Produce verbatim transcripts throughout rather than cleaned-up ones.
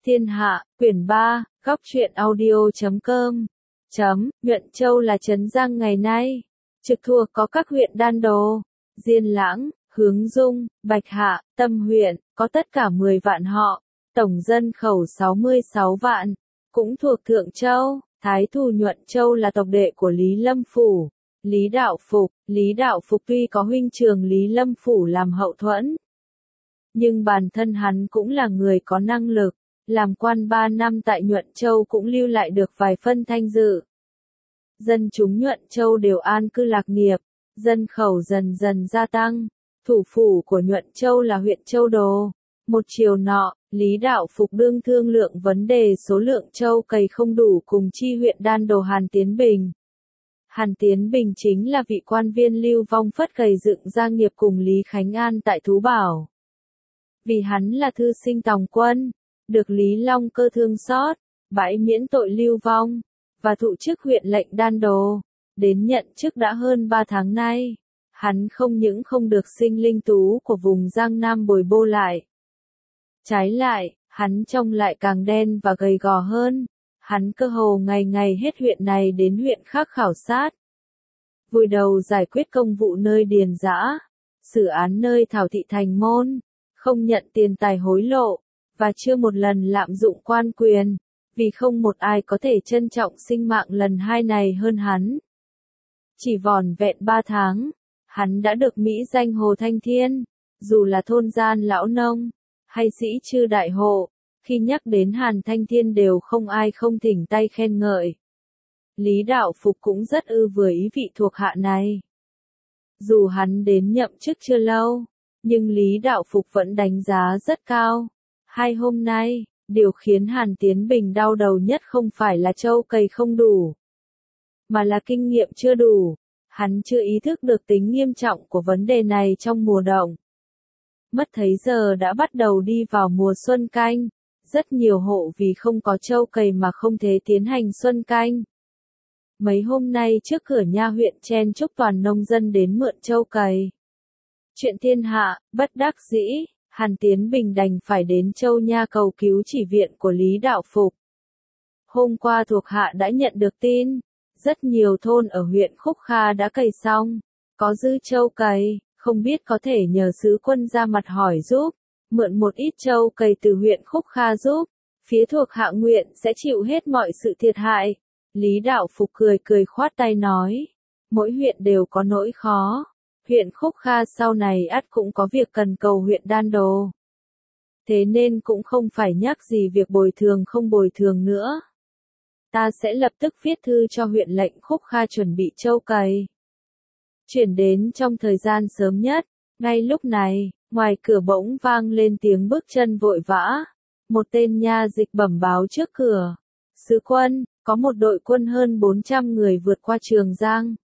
Thiên Hạ, quyển ba, góc truyện audio chấm com. Chấm, Nhuận Châu là trấn Giang ngày nay. Trực thuộc có các huyện Đan Đô, Diên Lãng, Hướng Dung, Bạch Hạ, Tâm huyện, có tất cả mười vạn họ, tổng dân khẩu sáu mươi sáu vạn, cũng thuộc Thượng Châu. Thái thủ Nhuận Châu là tộc đệ của Lý Lâm Phủ, Lý Đạo Phục. Lý Đạo Phục tuy có huynh trưởng Lý Lâm Phủ làm hậu thuẫn, nhưng bản thân hắn cũng là người có năng lực, làm quan ba năm tại Nhuận Châu cũng lưu lại được vài phân thanh dự. Dân chúng Nhuận Châu đều an cư lạc nghiệp, dân khẩu dần dần gia tăng. Thủ phủ của Nhuận Châu là huyện Châu Đồ. Một chiều nọ, Lý Đạo Phục đương thương lượng vấn đề số lượng châu cày không đủ cùng chi huyện Đan Đô Hàn Tiến Bình. Hàn Tiến Bình chính là vị quan viên lưu vong phất cày dựng gia nghiệp cùng Lý Khánh An tại Thú Bảo. Vì hắn là thư sinh tòng quân, được Lý Long Cơ thương xót, bãi miễn tội lưu vong, và thụ chức huyện lệnh Đan Đô. Đến nhận chức đã hơn ba tháng nay, hắn không những không được sinh linh tú của vùng Giang Nam bồi bô lại. Trái lại, hắn trông lại càng đen và gầy gò hơn. Hắn cơ hồ ngày ngày hết huyện này đến huyện khác khảo sát. Vùi đầu giải quyết công vụ nơi điền dã, xử án nơi thảo thị thành môn, không nhận tiền tài hối lộ, và chưa một lần lạm dụng quan quyền, vì không một ai có thể trân trọng sinh mạng lần hai này hơn hắn. Chỉ vỏn vẹn ba tháng, hắn đã được mỹ danh Hồ Thanh Thiên, dù là thôn gian lão nông, hay sĩ chư đại hộ, khi nhắc đến Hàn Thanh Thiên đều không ai không thỉnh tay khen ngợi. Lý Đạo Phục cũng rất ư vừa ý vị thuộc hạ này. Dù hắn đến nhậm chức chưa lâu, nhưng Lý Đạo Phục vẫn đánh giá rất cao. Hai hôm nay, điều khiến Hàn Tiến Bình đau đầu nhất không phải là châu cày không đủ, mà là kinh nghiệm chưa đủ. Hắn chưa ý thức được tính nghiêm trọng của vấn đề này trong mùa động. Mất thấy giờ đã bắt đầu đi vào mùa xuân canh. Rất nhiều hộ vì không có châu cày mà không thể tiến hành xuân canh. Mấy hôm nay trước cửa nha huyện chen chúc toàn nông dân đến mượn châu cày. Chuyện thiên hạ, bất đắc dĩ, Hàn Tiến Bình đành phải đến châu nha cầu cứu chỉ viện của Lý Đạo Phục. Hôm qua thuộc hạ đã nhận được tin, rất nhiều thôn ở huyện Khúc Kha đã cày xong, có dư châu cày, không biết có thể nhờ sứ quân ra mặt hỏi giúp, mượn một ít châu cày từ huyện Khúc Kha giúp, phía thuộc hạ nguyện sẽ chịu hết mọi sự thiệt hại. Lý Đạo Phục cười cười khoát tay nói, mỗi huyện đều có nỗi khó, huyện Khúc Kha sau này ắt cũng có việc cần cầu huyện Đan Đô. Thế nên cũng không phải nhắc gì việc bồi thường không bồi thường nữa. Ta sẽ lập tức viết thư cho huyện lệnh Khúc Kha chuẩn bị châu cày, chuyển đến trong thời gian sớm nhất. Ngay lúc này, ngoài cửa bỗng vang lên tiếng bước chân vội vã. Một tên nha dịch bẩm báo trước cửa. Sứ quân, có một đội quân hơn bốn trăm người vượt qua Trường Giang,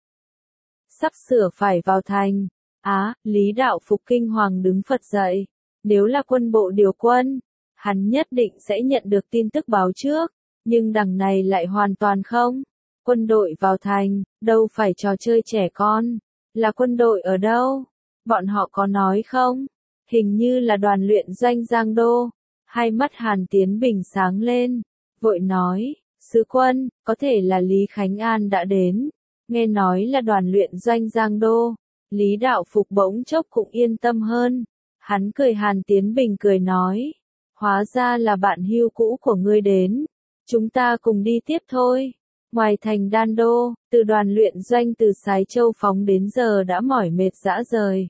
sắp sửa phải vào thành. Á, Lý Đạo Phục kinh hoàng đứng phật dậy. Nếu là quân bộ điều quân, hắn nhất định sẽ nhận được tin tức báo trước. Nhưng đằng này lại hoàn toàn không. Quân đội vào thành, đâu phải trò chơi trẻ con. Là quân đội ở đâu? Bọn họ có nói không? Hình như là đoàn luyện doanh Giang Đô. Hai mắt Hàn Tiến Bình sáng lên, vội nói, sứ quân, có thể là Lý Khánh An đã đến. Nghe nói là đoàn luyện doanh Giang Đô. Lý Đạo Phục bỗng chốc cũng yên tâm hơn. Hắn cười Hàn Tiến Bình cười nói, hóa ra là bạn hưu cũ của ngươi đến. Chúng ta cùng đi tiếp thôi. Ngoài thành Đan Đô, từ đoàn luyện doanh từ Sái Châu phóng đến giờ đã mỏi mệt rã rời.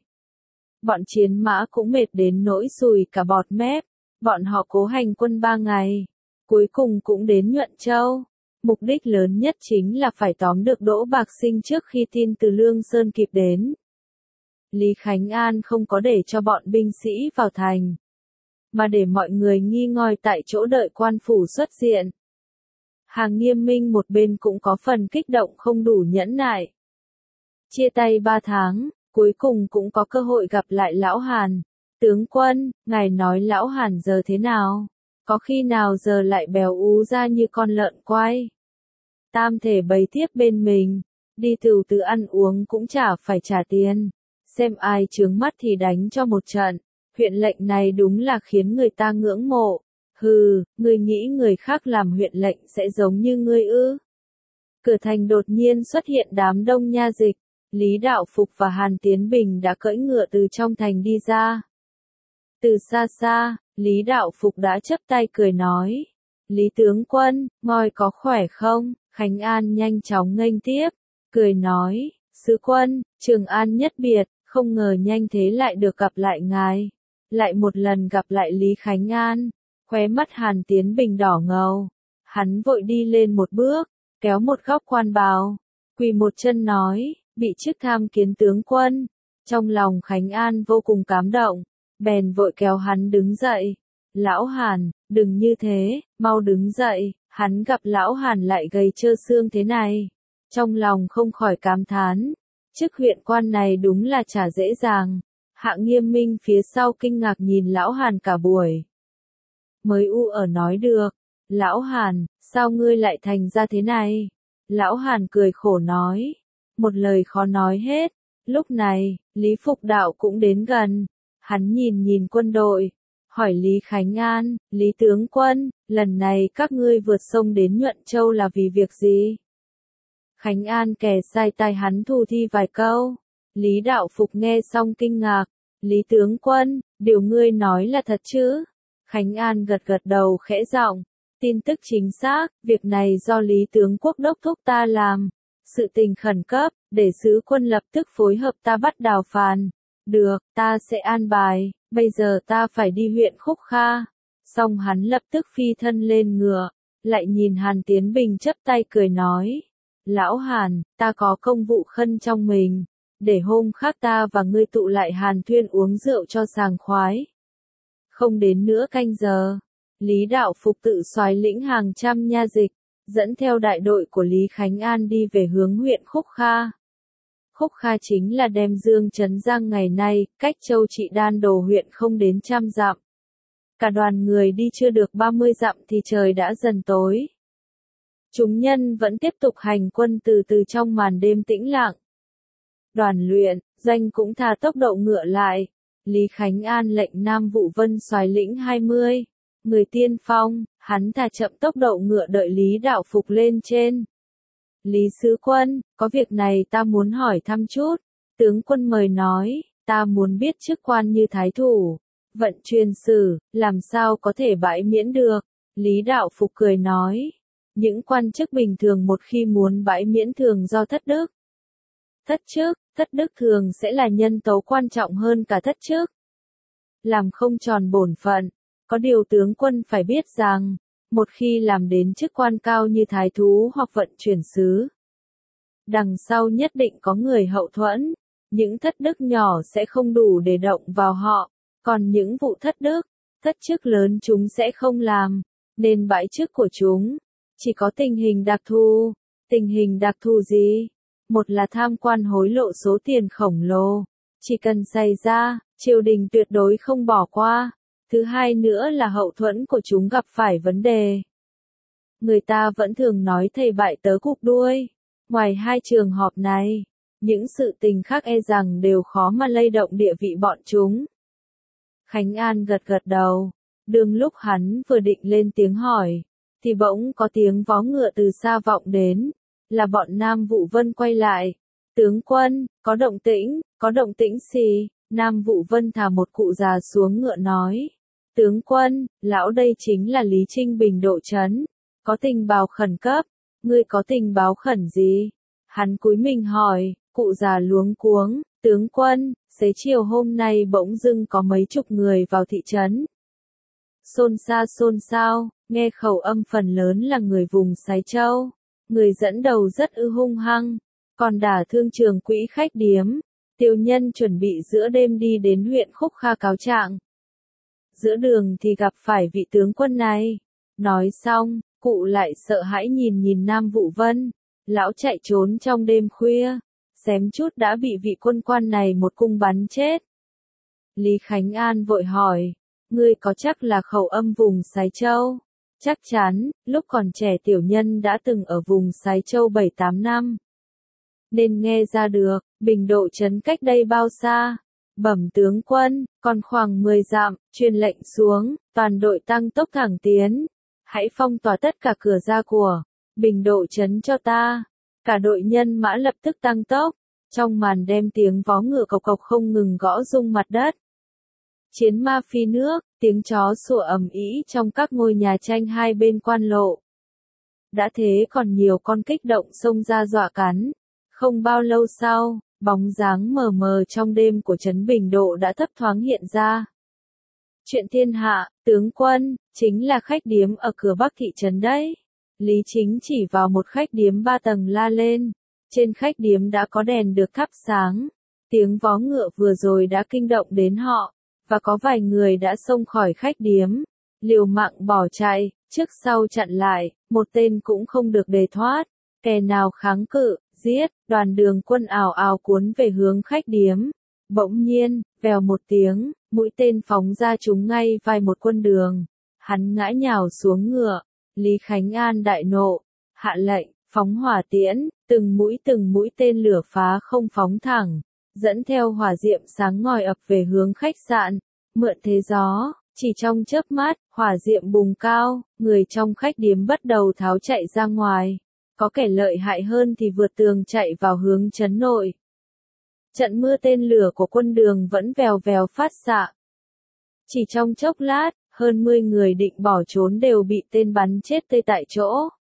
Bọn chiến mã cũng mệt đến nỗi sùi cả bọt mép. Bọn họ cố hành quân ba ngày, cuối cùng cũng đến Nhuận Châu. Mục đích lớn nhất chính là phải tóm được Đỗ Bạc Sinh trước khi tin từ Lương Sơn kịp đến. Lý Khánh An không có để cho bọn binh sĩ vào thành, mà để mọi người nghi ngơi tại chỗ đợi quan phủ xuất diện. Hàng Nghiêm Minh một bên cũng có phần kích động không đủ nhẫn nại. Chia tay ba tháng, cuối cùng cũng có cơ hội gặp lại Lão Hàn. Tướng quân, ngài nói Lão Hàn giờ thế nào? Có khi nào giờ lại bèo ú ra như con lợn quay? Tam thể bày tiếp bên mình, đi từ từ ăn uống cũng chả phải trả tiền. Xem ai chướng mắt thì đánh cho một trận. Huyện lệnh này đúng là khiến người ta ngưỡng mộ. Hừ, ngươi nghĩ người khác làm huyện lệnh sẽ giống như ngươi ư? Cửa thành đột nhiên xuất hiện đám đông nha dịch. Lý Đạo Phục và Hàn Tiến Bình đã cưỡi ngựa từ trong thành đi ra. Từ xa xa, Lý Đạo Phục đã chắp tay cười nói. Lý tướng quân, ngài có khỏe không? Khánh An nhanh chóng nghênh tiếp, cười nói, sứ quân, Trường An nhất biệt, không ngờ nhanh thế lại được gặp lại ngài. Lại một lần gặp lại Lý Khánh An, khóe mắt Hàn Tiến Bình đỏ ngầu. Hắn vội đi lên một bước, kéo một góc quan bào, quỳ một chân nói, bị chức tham kiến tướng quân. Trong lòng Khánh An vô cùng cảm động, bèn vội kéo hắn đứng dậy. Lão Hàn, đừng như thế, mau đứng dậy. Hắn gặp Lão Hàn lại gầy trơ xương thế này, trong lòng không khỏi cảm thán. Chức huyện quan này đúng là chả dễ dàng. Hạ Nghiêm Minh phía sau kinh ngạc nhìn Lão Hàn cả buổi. Mới u ở nói được, Lão Hàn, sao ngươi lại thành ra thế này? Lão Hàn cười khổ nói, một lời khó nói hết. Lúc này, Lý Phục Đạo cũng đến gần. Hắn nhìn nhìn quân đội, hỏi Lý Khánh An, Lý tướng quân, lần này các ngươi vượt sông đến Nhuận Châu là vì việc gì? Khánh An kẻ sai tai hắn thu thi vài câu. Lý Đạo Phục nghe xong kinh ngạc, Lý tướng quân, điều ngươi nói là thật chứ? Khánh An gật gật đầu khẽ giọng, tin tức chính xác, việc này do Lý tướng quốc đốc thúc ta làm. Sự tình khẩn cấp, để sứ quân lập tức phối hợp ta bắt Đào Phàn. Được, ta sẽ an bài, bây giờ ta phải đi huyện Khúc Kha. Xong hắn lập tức phi thân lên ngựa, lại nhìn Hàn Tiến Bình chắp tay cười nói. Lão Hàn, ta có công vụ khân trong mình, để hôm khác ta và ngươi tụ lại Hàn Thuyên uống rượu cho sàng khoái. Không đến nửa canh giờ, Lý Đạo Phục tự soái lĩnh hàng trăm nha dịch, dẫn theo đại đội của Lý Khánh An đi về hướng huyện Khúc Kha. Khúc Kha chính là Đem Dương Trấn Giang ngày nay, cách Châu Trị Đan Đồ huyện không đến trăm dặm. Cả đoàn người đi chưa được ba mươi dặm thì trời đã dần tối. Chúng nhân vẫn tiếp tục hành quân từ từ trong màn đêm tĩnh lặng. Đoàn luyện, doanh cũng thả tốc độ ngựa lại. Lý Khánh An lệnh Nam Vụ Vân soái lĩnh hai mươi. Người tiên phong, hắn thả chậm tốc độ ngựa đợi Lý Đạo Phục lên trên. Lý sứ quân, có việc này ta muốn hỏi thăm chút. Tướng quân mời nói, ta muốn biết chức quan như thái thủ, vận truyền sử, làm sao có thể bãi miễn được. Lý Đạo Phục cười nói, những quan chức bình thường một khi muốn bãi miễn thường do thất đức. Thất chức, thất đức thường sẽ là nhân tố quan trọng hơn cả thất chức. Làm không tròn bổn phận, có điều tướng quân phải biết rằng, một khi làm đến chức quan cao như thái thú hoặc vận chuyển sứ, đằng sau nhất định có người hậu thuẫn, những thất đức nhỏ sẽ không đủ để động vào họ, còn những vụ thất đức, thất chức lớn chúng sẽ không làm, nên bãi chức của chúng, chỉ có tình hình đặc thù. Tình hình đặc thù gì? Một là tham quan hối lộ số tiền khổng lồ, chỉ cần xảy ra, triều đình tuyệt đối không bỏ qua. Thứ hai nữa là hậu thuẫn của chúng gặp phải vấn đề. Người ta vẫn thường nói thầy bại tớ cụp đuôi. Ngoài hai trường hợp này, những sự tình khác e rằng đều khó mà lay động địa vị bọn chúng. Khánh An gật gật đầu. Đương lúc hắn vừa định lên tiếng hỏi, thì bỗng có tiếng vó ngựa từ xa vọng đến. Là bọn Nam Vụ Vân quay lại. Tướng quân, có động tĩnh, có động tĩnh gì? Nam Vụ Vân thả một cụ già xuống ngựa nói. Tướng quân, lão đây chính là Lý Trinh Bình độ trấn. Có tình báo khẩn cấp. Ngươi có tình báo khẩn gì? Hắn cúi mình hỏi, cụ già luống cuống. Tướng quân, xế chiều hôm nay bỗng dưng có mấy chục người vào thị trấn. Xôn xa xôn xao, nghe khẩu âm phần lớn là người vùng Sái Châu. Người dẫn đầu rất ư hung hăng, còn đả thương trường quỹ khách điếm. Tiêu nhân chuẩn bị giữa đêm đi đến huyện Khúc Kha cáo trạng. Giữa đường thì gặp phải vị tướng quân này. Nói xong, cụ lại sợ hãi nhìn nhìn Nam Vụ Vân. Lão chạy trốn trong đêm khuya, xém chút đã bị vị quân quan này một cung bắn chết. Lý Khánh An vội hỏi, ngươi có chắc là khẩu âm vùng Sái Châu? Chắc chắn, lúc còn trẻ tiểu nhân đã từng ở vùng Sái Châu bảy tám năm. Nên nghe ra được, Bình độ trấn cách đây bao xa? Bẩm tướng quân, còn khoảng mười dặm, truyền lệnh xuống, toàn đội tăng tốc thẳng tiến. Hãy phong tỏa tất cả cửa ra của Bình Độ trấn cho ta. Cả đội nhân mã lập tức tăng tốc. Trong màn đêm tiếng vó ngựa cộc cộc không ngừng gõ rung mặt đất. Chiến ma phi nước, tiếng chó sủa ầm ĩ trong các ngôi nhà tranh hai bên quan lộ. Đã thế còn nhiều con kích động xông ra dọa cắn. Không bao lâu sau, bóng dáng mờ mờ trong đêm của trấn Bình Độ đã thấp thoáng hiện ra. Chuyện thiên hạ, tướng quân, chính là khách điếm ở cửa bắc thị trấn đấy. Lý Chính chỉ vào một khách điếm ba tầng la lên. Trên khách điếm đã có đèn được thắp sáng. Tiếng vó ngựa vừa rồi đã kinh động đến họ, và có vài người đã xông khỏi khách điếm, liều mạng bỏ chạy, trước sau chặn lại, một tên cũng không được để thoát. Kẻ nào kháng cự, giết, đoàn đường quân ào ào cuốn về hướng khách điếm. Bỗng nhiên, vèo một tiếng, mũi tên phóng ra trúng ngay vai một quân đường. Hắn ngã nhào xuống ngựa. Lý Khánh An đại nộ, hạ lệnh, phóng hỏa tiễn, từng mũi từng mũi tên lửa phá không phóng thẳng, dẫn theo hỏa diệm sáng ngòi ập về hướng khách sạn. Mượn thế gió, chỉ trong chớp mắt, hỏa diệm bùng cao, người trong khách điếm bắt đầu tháo chạy ra ngoài. Có kẻ lợi hại hơn thì vượt tường chạy vào hướng trấn nội. Trận mưa tên lửa của quân đường vẫn vèo vèo phát xạ. Chỉ trong chốc lát, hơn mười người định bỏ trốn đều bị tên bắn chết tươi tại chỗ.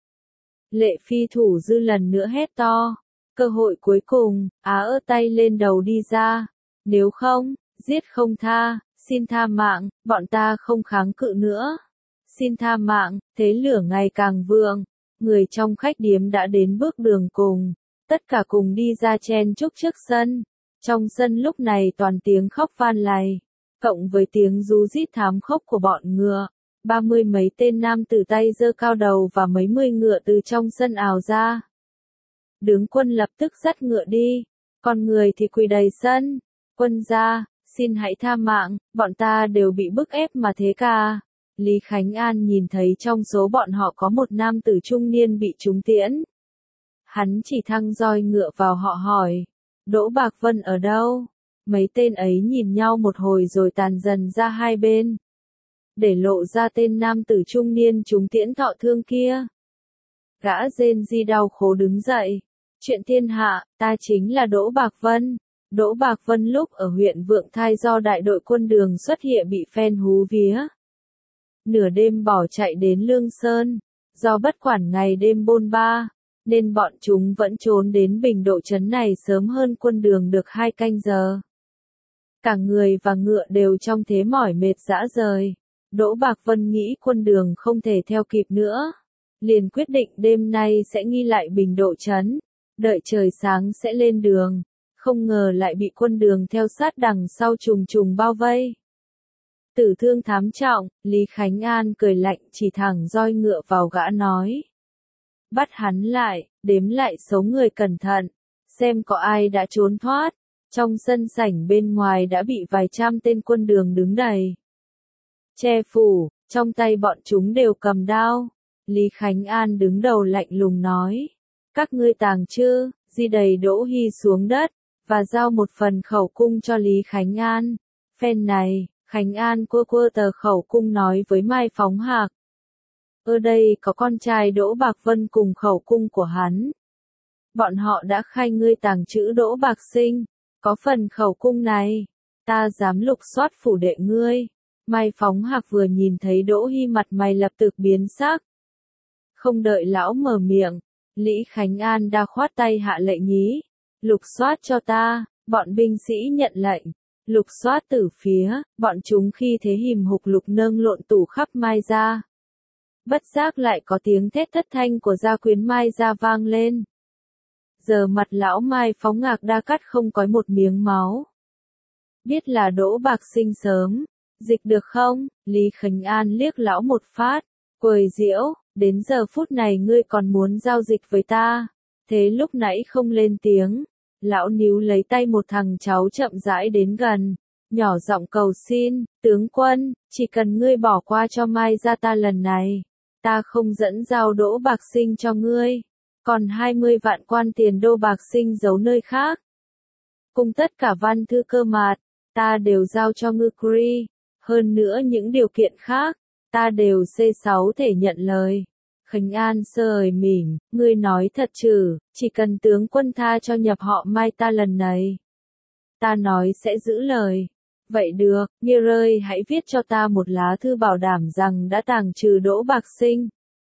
Lệ Phi Thủ Dư lần nữa hét to. Cơ hội cuối cùng, á ơ tay lên đầu đi ra. Nếu không, giết không tha, xin tha mạng, bọn ta không kháng cự nữa. Xin tha mạng, thế lửa ngày càng vượng. Người trong khách điếm đã đến bước đường cùng. Tất cả cùng đi ra chen chúc trước sân. Trong sân lúc này toàn tiếng khóc van lầy, cộng với tiếng rú rít thám khốc của bọn ngựa. Ba mươi mấy tên nam tử tay giơ cao đầu và mấy mươi ngựa từ trong sân ào ra. Tướng quân lập tức dắt ngựa đi, còn người thì quỳ đầy sân. Quân gia, xin hãy tha mạng, bọn ta đều bị bức ép mà thế cả. Lý Khánh An nhìn thấy trong số bọn họ có một nam tử trung niên bị trúng tiễn. Hắn chỉ thăng roi ngựa vào họ hỏi, Đỗ Bạc Vân ở đâu? Mấy tên ấy nhìn nhau một hồi rồi tàn dần ra hai bên, để lộ ra tên nam tử trung niên trúng tiễn thọ thương kia. Gã rên ri đau khổ đứng dậy. Chuyện thiên hạ, ta chính là Đỗ Bạc Vân. Đỗ Bạc Vân lúc ở huyện Vượng Thai do đại đội quân đường xuất hiện bị phen hú vía. Nửa đêm bỏ chạy đến Lương Sơn. Do bất quản ngày đêm bôn ba, nên bọn chúng vẫn trốn đến Bình Độ trấn này sớm hơn quân đường được hai canh giờ. Cả người và ngựa đều trong thế mỏi mệt rã rời. Đỗ Bạc Vân nghĩ quân đường không thể theo kịp nữa. Liền quyết định đêm nay sẽ nghi lại Bình Độ trấn. Đợi trời sáng sẽ lên đường. Không ngờ lại bị quân đường theo sát đằng sau trùng trùng bao vây. Tử thương thám trọng, Lý Khánh An cười lạnh chỉ thẳng roi ngựa vào gã nói. Bắt hắn lại, đếm lại số người cẩn thận. Xem có ai đã trốn thoát. Trong sân sảnh bên ngoài đã bị vài trăm tên quân đường đứng đầy. Che phủ, trong tay bọn chúng đều cầm đao. Lý Khánh An đứng đầu lạnh lùng nói. Các ngươi tàng chưa, di đầy Đỗ Hy xuống đất, và giao một phần khẩu cung cho Lý Khánh An. Phen này, Khánh An quơ quơ tờ khẩu cung nói với Mai Phóng Hạc. Ở đây có con trai Đỗ Bạc Vân cùng khẩu cung của hắn. Bọn họ đã khai ngươi tàng chữ Đỗ Bạc Sinh. Có phần khẩu cung này, ta dám lục soát phủ đệ ngươi. Mai Phóng Hạc vừa nhìn thấy Đỗ Hy mặt mày lập tức biến sắc. Không đợi lão mở miệng, Lý Khánh An đã khoát tay hạ lệnh nhí. Lục soát cho ta, bọn binh sĩ nhận lệnh. Lục soát từ phía, bọn chúng khi thế hìm hục lục nâng lộn tủ khắp Mai ra. Bất giác lại có tiếng thét thất thanh của gia quyến Mai ra vang lên. Giờ mặt lão Mai Phóng Ngạc đa cắt không có một miếng máu. Biết là Đỗ Bạc Sinh sớm, dịch được không? Lý Khánh An liếc lão một phát, quầy diễu, đến giờ phút này ngươi còn muốn giao dịch với ta. Thế lúc nãy không lên tiếng, lão níu lấy tay một thằng cháu chậm rãi đến gần, nhỏ giọng cầu xin, tướng quân, chỉ cần ngươi bỏ qua cho Mai ra ta lần này, ta không dẫn giao Đỗ Bạc Sinh cho ngươi. Còn hai mươi vạn quan tiền Đô Bạc Sinh giấu nơi khác. Cùng tất cả văn thư cơ mạt, ta đều giao cho ngươi agree. Hơn nữa những điều kiện khác, ta đều xê sáu thể nhận lời. Khánh An sờ mỉm, ngươi nói thật chứ, chỉ cần tướng quân tha cho nhập họ Mai ta lần này. Ta nói sẽ giữ lời. Vậy được, Nghia Rơi hãy viết cho ta một lá thư bảo đảm rằng đã tàng trừ Đỗ Bạc Sinh.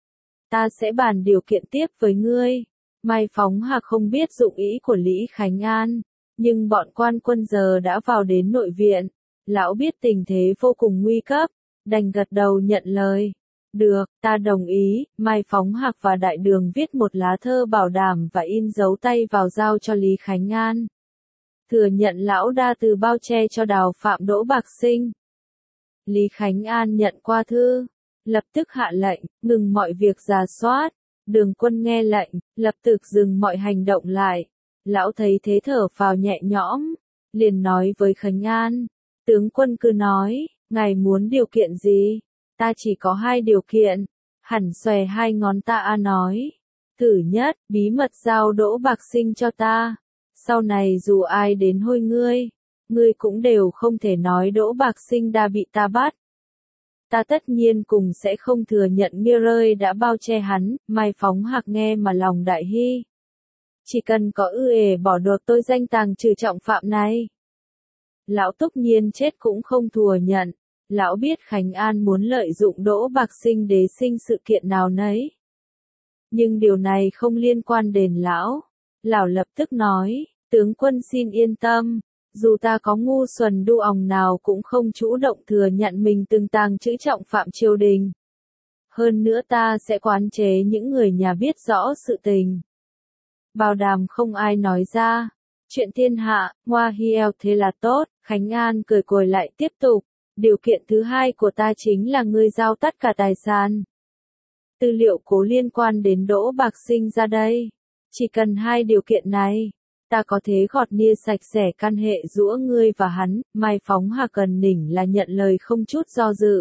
Ta sẽ bàn điều kiện tiếp với ngươi. Mai Phóng Hạc không biết dụng ý của Lý Khánh An, nhưng bọn quan quân giờ đã vào đến nội viện. Lão biết tình thế vô cùng nguy cấp, đành gật đầu nhận lời. Được, ta đồng ý. Mai Phóng Hạc và Đại Đường viết một lá thơ bảo đảm và in dấu tay vào giao cho Lý Khánh An. Thừa nhận lão đa từ bao che cho đào phạm Đỗ Bạc Sinh. Lý Khánh An nhận qua thư, lập tức hạ lệnh, ngừng mọi việc rà soát. Đường quân nghe lệnh, lập tức dừng mọi hành động lại. Lão thấy thế thở phào nhẹ nhõm, liền nói với Khánh An, tướng quân cứ nói, ngài muốn điều kiện gì? Ta chỉ có hai điều kiện. Hẳn xòe hai ngón ta a nói. Thứ nhất, bí mật giao Đỗ Bạc Sinh cho ta. Sau này dù ai đến hôi ngươi, ngươi cũng đều không thể nói Đỗ Bạc Sinh đã bị ta bắt. Ta tất nhiên cùng sẽ không thừa nhận Nghia Rơi đã bao che hắn. Mai Phóng Hạc nghe mà lòng đại hy. Chỉ cần có ư ề bỏ được tôi danh tàng trừ trọng phạm này. Lão tất nhiên chết cũng không thừa nhận. Lão biết Khánh An muốn lợi dụng Đỗ Bạc Sinh để sinh sự kiện nào nấy. Nhưng điều này không liên quan đến lão. Lão lập tức nói, tướng quân xin yên tâm, dù ta có ngu xuẩn đu òng nào cũng không chủ động thừa nhận mình từng tàng trữ trọng phạm triều đình. Hơn nữa ta sẽ quán chế những người nhà biết rõ sự tình. Bảo đảm không ai nói ra. Chuyện thiên hạ, ngoa hieo thế là tốt. Khánh An cười cười lại tiếp tục. Điều kiện thứ hai của ta chính là ngươi giao tất cả tài sản. Tư liệu cố liên quan đến Đỗ Bạc Sinh ra đây. Chỉ cần hai điều kiện này, ta có thể gọt nia sạch sẽ căn hệ giữa ngươi và hắn. Mai Phóng Hạc cần nỉnh là nhận lời không chút do dự.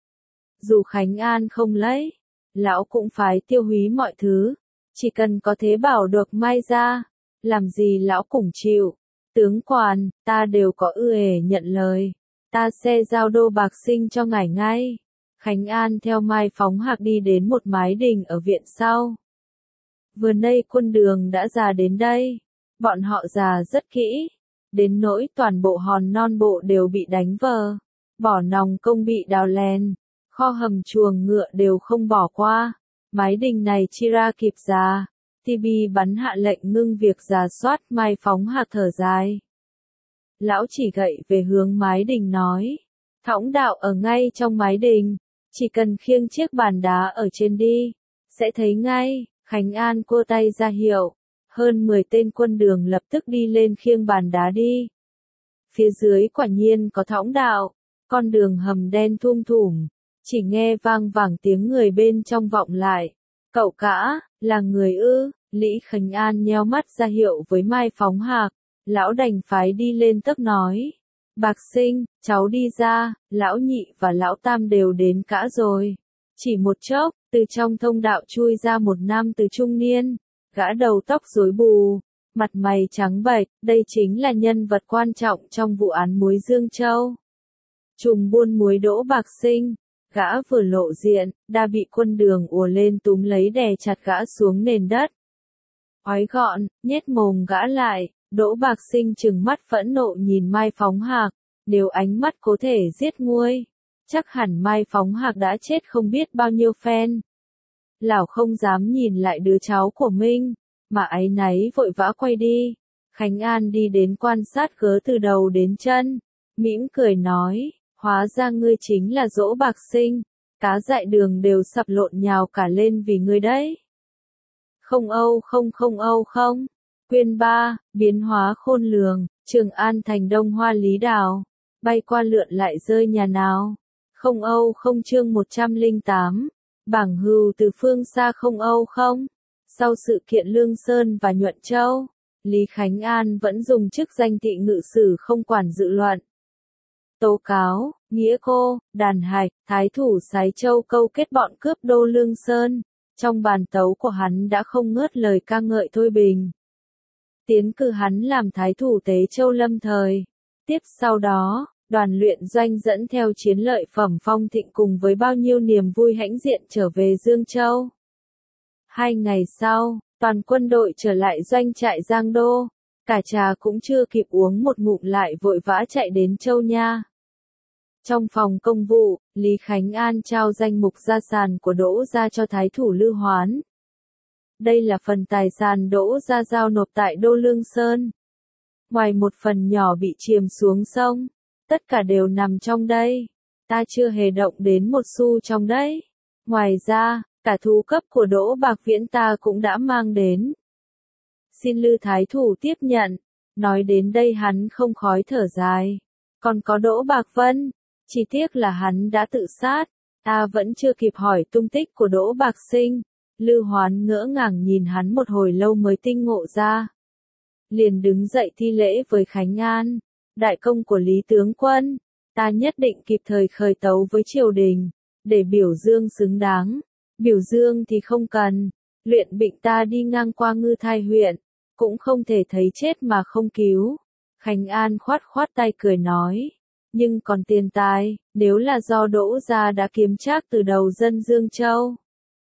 Dù Khánh An không lấy, lão cũng phải tiêu húy mọi thứ. Chỉ cần có thế bảo được Mai ra, làm gì lão cũng chịu. Tướng quan, ta đều có ư ề nhận lời. Ta sẽ giao Đỗ Bạc Sinh cho ngài ngay. Khánh An theo Mai Phóng Hạc đi đến một mái đình ở viện sau. Vừa nay quân Đường đã già đến đây. Bọn họ già rất kỹ. Đến nỗi toàn bộ hòn non bộ đều bị đánh vờ. Bỏ nòng công bị đào lèn. Kho hầm chuồng ngựa đều không bỏ qua. Mái đình này chi ra kịp già. Ti Bi bắn hạ lệnh ngưng việc rà soát. Mai Phóng Hạc thở dài. Lão chỉ gậy về hướng mái đình nói. Thõng đạo ở ngay trong mái đình. Chỉ cần khiêng chiếc bàn đá ở trên đi. Sẽ thấy ngay. Khánh An cua tay ra hiệu. Hơn mười tên quân Đường lập tức đi lên khiêng bàn đá đi. Phía dưới quả nhiên có thõng đạo. Con đường hầm đen thum thủm. Chỉ nghe vang vẳng tiếng người bên trong vọng lại. Cậu cả, là người ư? Lý Khánh An nheo mắt ra hiệu với Mai Phóng Hạc. Lão đành phải đi lên tấp nói. Bạc Sinh, cháu đi ra, lão nhị và lão tam đều đến cả rồi. Chỉ một chốc, từ trong thông đạo chui ra một nam từ trung niên. Gã đầu tóc rối bù, mặt mày trắng bệch, đây chính là nhân vật quan trọng trong vụ án muối Dương Châu. Trùm buôn muối Đỗ Bạc Sinh. Gã vừa lộ diện, đã bị quân Đường ùa lên túm lấy đè chặt gã xuống nền đất. Ói gọn, nhét mồm gã lại. Đỗ Bạc Sinh trừng mắt phẫn nộ nhìn Mai Phóng Hạc. Nếu ánh mắt có thể giết nguôi, chắc hẳn Mai Phóng Hạc đã chết không biết bao nhiêu phen. Lão không dám nhìn lại đứa cháu của mình, mà áy náy vội vã quay đi. Khánh An đi đến quan sát gớ từ đầu đến chân, mỉm cười nói, hóa ra ngươi chính là Đỗ Bạc Sinh, cá dại Đường đều sập lộn nhào cả lên vì ngươi đấy. Không âu không không âu không. Quyên ba, biến hóa khôn lường, Trường An thành Đông Hoa Lý Đào, bay qua lượn lại rơi nhà nào. Không âu không chương một trăm lẻ tám, bảng hưu từ phương xa không âu không. Sau sự kiện Lương Sơn và Nhuận Châu, Lý Khánh An vẫn dùng chức danh thị ngự sử không quản dự luận. Tố cáo, Nghĩa Cô, Đàn Hạch, Thái thủ Sái Châu câu kết bọn cướp đô Lương Sơn. Trong bàn tấu của hắn đã không ngớt lời ca ngợi Thôi Bình. Tiến cử hắn làm thái thủ Tế Châu lâm thời. Tiếp sau đó, đoàn luyện doanh dẫn theo chiến lợi phẩm phong thịnh cùng với bao nhiêu niềm vui hãnh diện trở về Dương Châu. Hai ngày sau, toàn quân đội trở lại doanh trại Giang Đô, cả trà cũng chưa kịp uống một ngụm lại vội vã chạy đến Châu Nha. Trong phòng công vụ, Lý Khánh An trao danh mục gia sản của Đỗ gia cho Thái thủ Lư Hoán. Đây là phần tài sản Đỗ gia giao nộp tại Đô Lương Sơn. Ngoài một phần nhỏ bị chìm xuống sông, tất cả đều nằm trong đây. Ta chưa hề động đến một xu trong đấy. Ngoài ra, cả thú cấp của Đỗ Bạc Viễn ta cũng đã mang đến. Xin Lư Thái thủ tiếp nhận. Nói đến đây hắn không khói thở dài. Còn có Đỗ Bạc Vân, chỉ tiếc là hắn đã tự sát. Ta vẫn chưa kịp hỏi tung tích của Đỗ Bạc Sinh. Lư Hoán ngỡ ngàng nhìn hắn một hồi lâu mới tinh ngộ ra. Liền đứng dậy thi lễ với Khánh An. Đại công của Lý tướng quân, ta nhất định kịp thời khởi tấu với triều đình, để biểu dương xứng đáng. Biểu dương thì không cần, luyện bệnh ta đi ngang qua Ngư Thai huyện, cũng không thể thấy chết mà không cứu. Khánh An khoát khoát tay cười nói, nhưng còn tiền tài, nếu là do Đỗ gia đã kiếm trác từ đầu dân Dương Châu,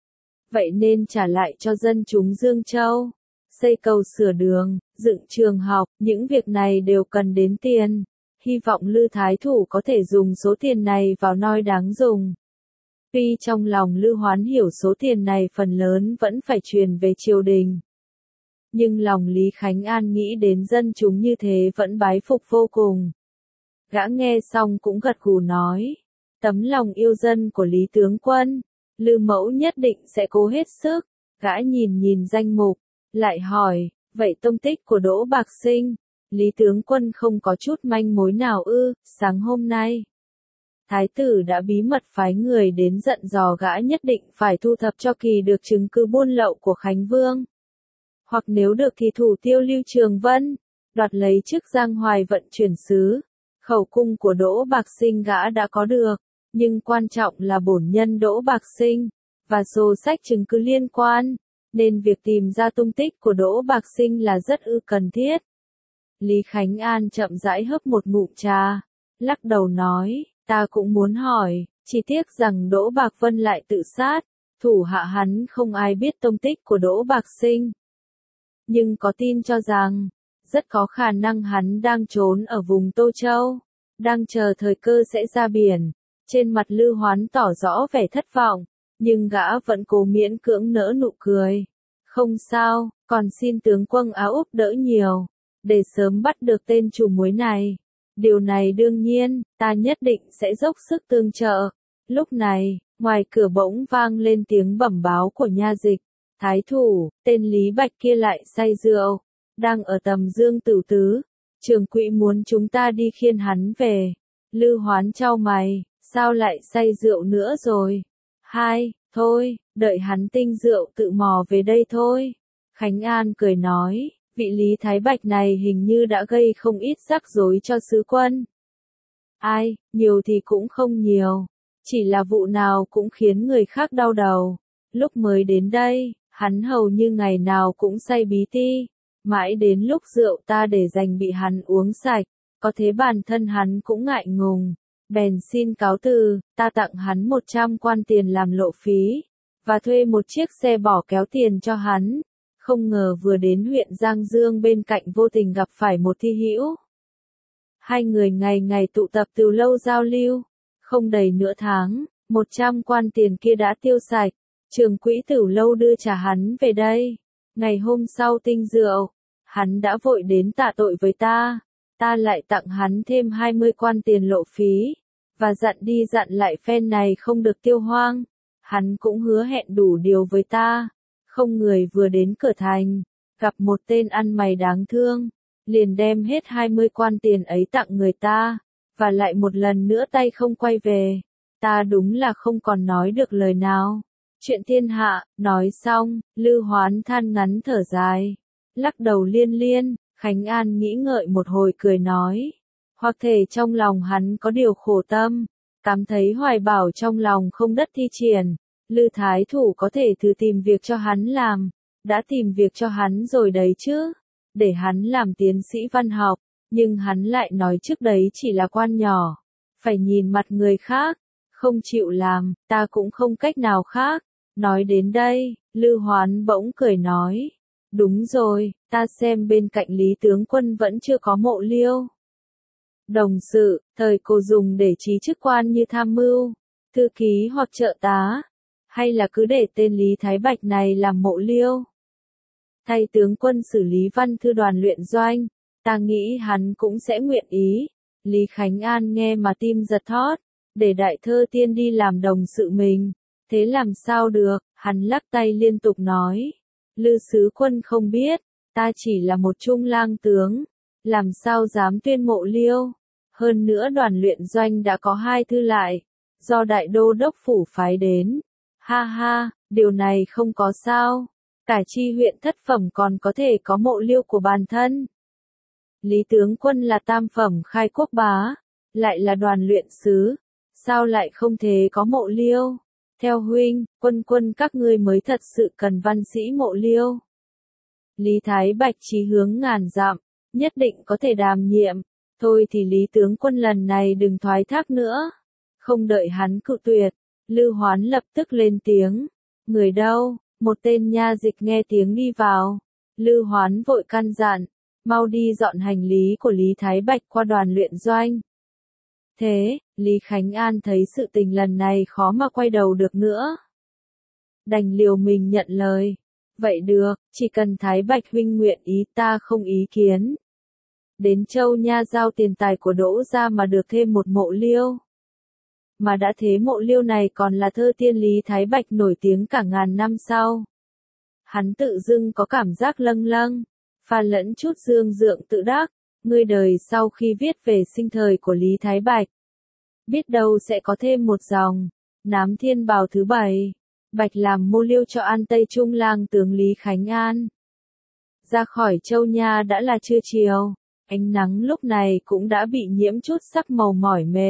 vậy nên trả lại cho dân chúng Dương Châu. Xây cầu sửa đường, dựng trường học, những việc này đều cần đến tiền. Hy vọng Lư Thái thủ có thể dùng số tiền này vào noi đáng dùng. Tuy trong lòng Lư Hoán hiểu số tiền này phần lớn vẫn phải truyền về triều đình, nhưng lòng Lý Khánh An nghĩ đến dân chúng như thế vẫn bái phục vô cùng. Gã nghe xong cũng gật gù nói, tấm lòng yêu dân của Lý tướng quân, Lư mẫu nhất định sẽ cố hết sức. Gã nhìn nhìn danh mục, lại hỏi, vậy tông tích của Đỗ Bạc Sinh, Lý tướng quân không có chút manh mối nào ư? Sáng hôm nay, Thái tử đã bí mật phái người đến dặn dò gã nhất định phải thu thập cho kỳ được chứng cứ buôn lậu của Khánh Vương. Hoặc nếu được thì thủ tiêu Lưu Trường Vân, đoạt lấy chức Giang Hoài vận chuyển sứ. Khẩu cung của Đỗ Bạc Sinh gã đã có được, nhưng quan trọng là bổn nhân Đỗ Bạc Sinh, và sổ sách chứng cứ liên quan, nên việc tìm ra tung tích của Đỗ Bạc Sinh là rất ư cần thiết. Lý Khánh An chậm rãi hớp một ngụm trà, lắc đầu nói, ta cũng muốn hỏi, chỉ tiếc rằng Đỗ Bạc Vân lại tự sát, thủ hạ hắn không ai biết tung tích của Đỗ Bạc Sinh. Nhưng có tin cho rằng, rất có khả năng hắn đang trốn ở vùng Tô Châu, đang chờ thời cơ sẽ ra biển. Trên mặt Lư Hoán tỏ rõ vẻ thất vọng, nhưng gã vẫn cố miễn cưỡng nở nụ cười. Không sao, còn xin tướng quân Áo Úc đỡ nhiều, để sớm bắt được tên chủ muối này. Điều này đương nhiên, ta nhất định sẽ dốc sức tương trợ. Lúc này, ngoài cửa bỗng vang lên tiếng bẩm báo của nha dịch. Thái thủ, tên Lý Bạch kia lại say rượu, đang ở tầm Dương Tử Tứ. Trường quỹ muốn chúng ta đi khiêng hắn về. Lư Hoán chau mày, sao lại say rượu nữa rồi? Hai, thôi, đợi hắn tinh rượu tự mò về đây thôi. Khánh An cười nói, vị Lý Thái Bạch này hình như đã gây không ít rắc rối cho sứ quân. Ai, nhiều thì cũng không nhiều, chỉ là vụ nào cũng khiến người khác đau đầu. Lúc mới đến đây, hắn hầu như ngày nào cũng say bí ti, mãi đến lúc rượu ta để dành bị hắn uống sạch, có thế bản thân hắn cũng ngại ngùng. Bèn xin cáo từ, ta tặng hắn một trăm quan tiền làm lộ phí, và thuê một chiếc xe bỏ kéo tiền cho hắn. Không ngờ vừa đến huyện Giang Dương bên cạnh vô tình gặp phải một thi hữu. Hai người ngày ngày tụ tập từ lâu giao lưu, không đầy nửa tháng, một trăm quan tiền kia đã tiêu sạch. Trường quỹ Tửu Lâu đưa trả hắn về đây. Ngày hôm sau tinh rượu, hắn đã vội đến tạ tội với ta. Ta lại tặng hắn thêm hai mươi quan tiền lộ phí, và dặn đi dặn lại phen này không được tiêu hoang. Hắn cũng hứa hẹn đủ điều với ta. Không người vừa đến cửa thành, gặp một tên ăn mày đáng thương, liền đem hết hai mươi quan tiền ấy tặng người ta, và lại một lần nữa tay không quay về. Ta đúng là không còn nói được lời nào. Chuyện thiên hạ, nói xong, Lư Hoán than ngắn thở dài, lắc đầu liên liên. Khánh An nghĩ ngợi một hồi cười nói, hoặc thể trong lòng hắn có điều khổ tâm, cảm thấy hoài bảo trong lòng không đất thi triển. Lư Thái thủ có thể thử tìm việc cho hắn làm, đã tìm việc cho hắn rồi đấy chứ, để hắn làm tiến sĩ văn học, Nhưng hắn lại nói trước đấy chỉ là quan nhỏ, phải nhìn mặt người khác, không chịu làm, ta cũng không cách nào khác. Nói đến đây, Lư Hoán bỗng cười nói, đúng rồi, ta xem bên cạnh Lý tướng quân vẫn chưa có mộ liêu. Đồng sự, thời cô dùng để trí chức quan như tham mưu, thư ký hoặc trợ tá, hay là cứ để tên Lý Thái Bạch này làm mộ liêu. Thay tướng quân xử lý văn thư đoàn luyện doanh, ta nghĩ hắn cũng sẽ nguyện ý. Lý Khánh An nghe mà tim giật thót, để Đại Thơ Tiên đi làm đồng sự mình, thế làm sao được, hắn lắc tay liên tục nói. Lư sứ quân không biết, ta chỉ là một trung lang tướng, làm sao dám tuyên mộ liêu. Hơn nữa đoàn luyện doanh đã có hai thư lại, do đại đô đốc phủ phái đến. Ha ha, điều này không có sao, cả chi huyện thất phẩm còn có thể có mộ liêu của bản thân. Lý tướng quân là tam phẩm khai quốc bá, lại là đoàn luyện sứ, sao lại không thể có mộ liêu? Theo huynh, quân quân các ngươi mới thật sự cần văn sĩ mộ liêu. Lý Thái Bạch chí hướng ngàn dặm, nhất định có thể đảm nhiệm. Thôi thì Lý tướng quân lần này đừng thoái thác nữa. Không đợi hắn cự tuyệt, Lư Hoán lập tức lên tiếng. Người đâu? Một tên nha dịch nghe tiếng đi vào. Lư Hoán vội căn dặn, mau đi dọn hành lý của Lý Thái Bạch qua đoàn luyện doanh. Thế, Lý Khánh An thấy sự tình lần này khó mà quay đầu được nữa. Đành liều mình nhận lời. Vậy được, chỉ cần Thái Bạch huynh nguyện ý ta không ý kiến. Đến Châu Nha giao tiền tài của Đỗ gia mà được thêm một mộ liêu. Mà đã thế mộ liêu này còn là thơ tiên Lý Thái Bạch nổi tiếng cả ngàn năm sau. Hắn tự dưng có cảm giác lâng lâng, pha lẫn chút dương dượng tự đắc, ngươi đời sau khi viết về sinh thời của Lý Thái Bạch. Biết đâu sẽ có thêm một dòng, Nám Thiên Bào thứ bảy, Bạch làm mô liêu cho An Tây Trung lang tướng Lý Khánh An. Ra khỏi Châu Nha đã là trưa chiều, ánh nắng lúc này cũng đã bị nhiễm chút sắc màu mỏi mệt.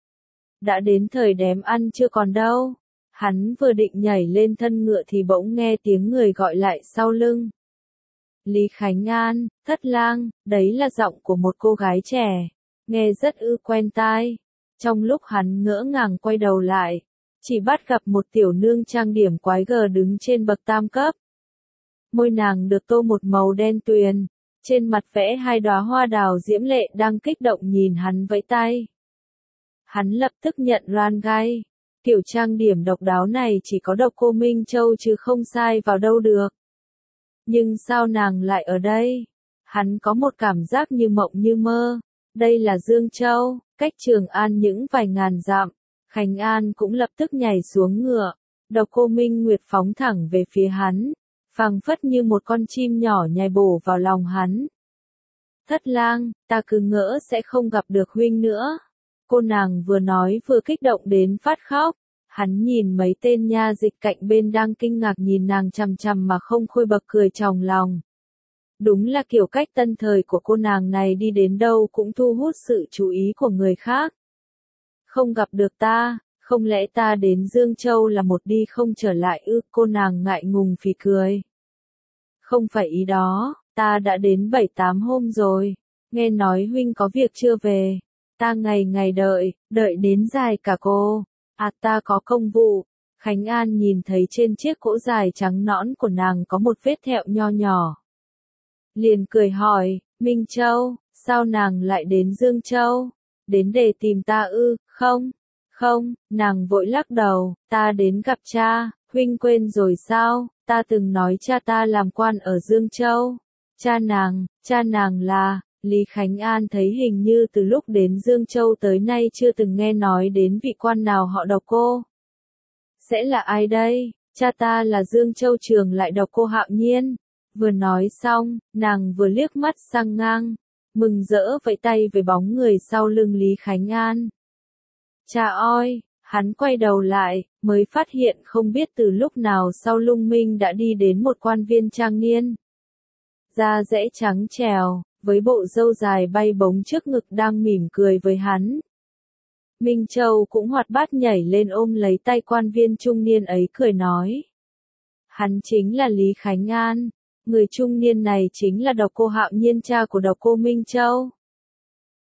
Đã đến thời đếm ăn chưa còn đâu, hắn vừa định nhảy lên thân ngựa thì bỗng nghe tiếng người gọi lại sau lưng. Lý Khánh An, thất lang, đấy là giọng của một cô gái trẻ, nghe rất ư quen tai. Trong lúc hắn ngỡ ngàng quay đầu lại, chỉ bắt gặp một tiểu nương trang điểm quái gở đứng trên bậc tam cấp. Môi nàng được tô một màu đen tuyền, trên mặt vẽ hai đóa hoa đào diễm lệ đang kích động nhìn hắn vẫy tay. Hắn lập tức nhận loan gai, kiểu trang điểm độc đáo này chỉ có độc cô Minh Châu chứ không sai vào đâu được. Nhưng sao nàng lại ở đây? Hắn có một cảm giác như mộng như mơ. Đây là Dương Châu, cách Trường An những vài ngàn dặm. Khánh An cũng lập tức nhảy xuống ngựa. Độc cô Minh Nguyệt phóng thẳng về phía hắn, phảng phất như một con chim nhỏ nhảy bổ vào lòng hắn. Thất lang, ta cứ ngỡ sẽ không gặp được huynh nữa. Cô nàng vừa nói vừa kích động đến phát khóc. Hắn nhìn mấy tên nha dịch cạnh bên đang kinh ngạc nhìn nàng chằm chằm mà không khôi bật cười tròng lòng. Đúng là kiểu cách tân thời của cô nàng này đi đến đâu cũng thu hút sự chú ý của người khác. Không gặp được ta, không lẽ ta đến Dương Châu là một đi không trở lại ư? Cô nàng ngại ngùng phì cười. Không phải ý đó, ta đã đến bảy tám hôm rồi, nghe nói huynh có việc chưa về, ta ngày ngày đợi, đợi đến dài cả cô. À ta có công vụ. Khánh An nhìn thấy trên chiếc cỗ dài trắng nõn của nàng có một vết thẹo nho nhỏ. Liền cười hỏi, Minh Châu, sao nàng lại đến Dương Châu? Đến để tìm ta ư? Không, không, nàng vội lắc đầu, ta đến gặp cha, huynh quên rồi sao? Ta từng nói cha ta làm quan ở Dương Châu. Cha nàng, cha nàng là... Lý Khánh An thấy hình như từ lúc đến Dương Châu tới nay chưa từng nghe nói đến vị quan nào họ Độc Cô. Sẽ là ai đây? Cha ta là Dương Châu Trường lại Độc Cô Hạo Nhiên. Vừa nói xong, nàng vừa liếc mắt sang ngang, mừng rỡ vẫy tay về bóng người sau lưng Lý Khánh An. Cha ơi, hắn quay đầu lại, mới phát hiện không biết từ lúc nào sau lưng mình đã đi đến một quan viên trang niên. Da dẻ trắng trèo, với bộ râu dài bay bóng trước ngực đang mỉm cười với hắn. Minh Châu cũng hoạt bát nhảy lên ôm lấy tay quan viên trung niên ấy cười nói. Hắn chính là Lý Khánh An, người trung niên này chính là Độc Cô Hạo Nhiên cha của Độc Cô Minh Châu.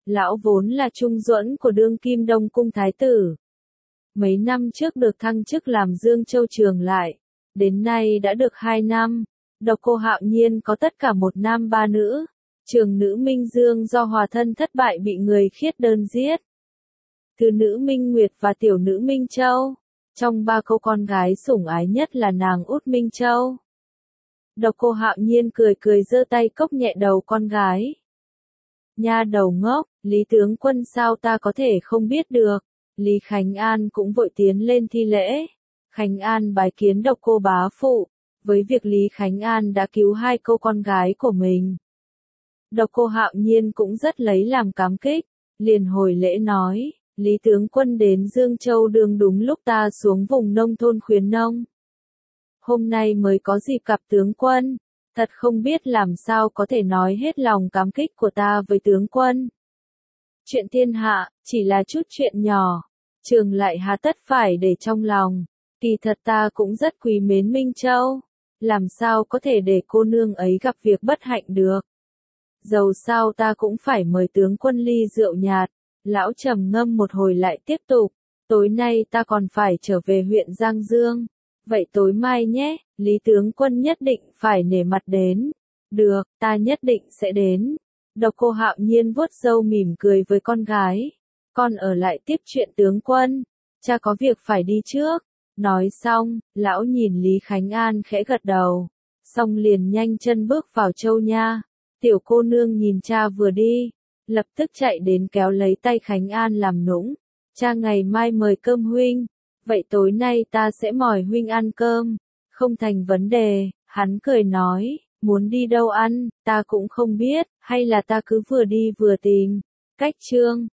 Lão vốn là trung duẫn của đương kim Đông Cung Thái tử. Mấy năm trước được thăng chức làm Dương Châu Trường lại. Đến nay đã được hai năm. Độc Cô Hạo Nhiên có tất cả một nam ba nữ. Trường nữ Minh Dương do hòa thân thất bại bị người khiết đơn giết. Thứ nữ Minh Nguyệt và tiểu nữ Minh Châu. Trong ba cô con gái sủng ái nhất là nàng út Minh Châu. Độc Cô Hạo Nhiên cười cười giơ tay cốc nhẹ đầu con gái. Nha đầu ngốc, Lý tướng quân sao ta có thể không biết được. Lý Khánh An cũng vội tiến lên thi lễ. Khánh An bái kiến Độc Cô bá phụ. Với việc Lý Khánh An đã cứu hai cô con gái của mình. Độc Cô Hạo Nhiên cũng rất lấy làm cảm kích. Liền hồi lễ nói, Lý tướng quân đến Dương Châu đường đúng lúc ta xuống vùng nông thôn khuyến nông. Hôm nay mới có dịp gặp tướng quân. Thật không biết làm sao có thể nói hết lòng cảm kích của ta với tướng quân. Chuyện thiên hạ, chỉ là chút chuyện nhỏ. Trường lại hà tất phải để trong lòng. Kỳ thật ta cũng rất quý mến Minh Châu. Làm sao có thể để cô nương ấy gặp việc bất hạnh được. Dầu sao ta cũng phải mời tướng quân ly rượu nhạt. Lão trầm ngâm một hồi lại tiếp tục. Tối nay ta còn phải trở về huyện Giang Dương. Vậy tối mai nhé, Lý tướng quân nhất định phải nể mặt đến. Được, ta nhất định sẽ đến. Độc Cô Hạo Nhiên vuốt râu mỉm cười với con gái. Con ở lại tiếp chuyện tướng quân. Cha có việc phải đi trước. Nói xong, lão nhìn Lý Khánh An khẽ gật đầu. Xong liền nhanh chân bước vào Châu Nha. Tiểu cô nương nhìn cha vừa đi. Lập tức chạy đến kéo lấy tay Khánh An làm nũng. Cha ngày mai mời cơm huynh. Vậy tối nay ta sẽ mời huynh ăn cơm. Không thành vấn đề, hắn cười nói, muốn đi đâu ăn, ta cũng không biết, hay là ta cứ vừa đi vừa tìm. Cách chương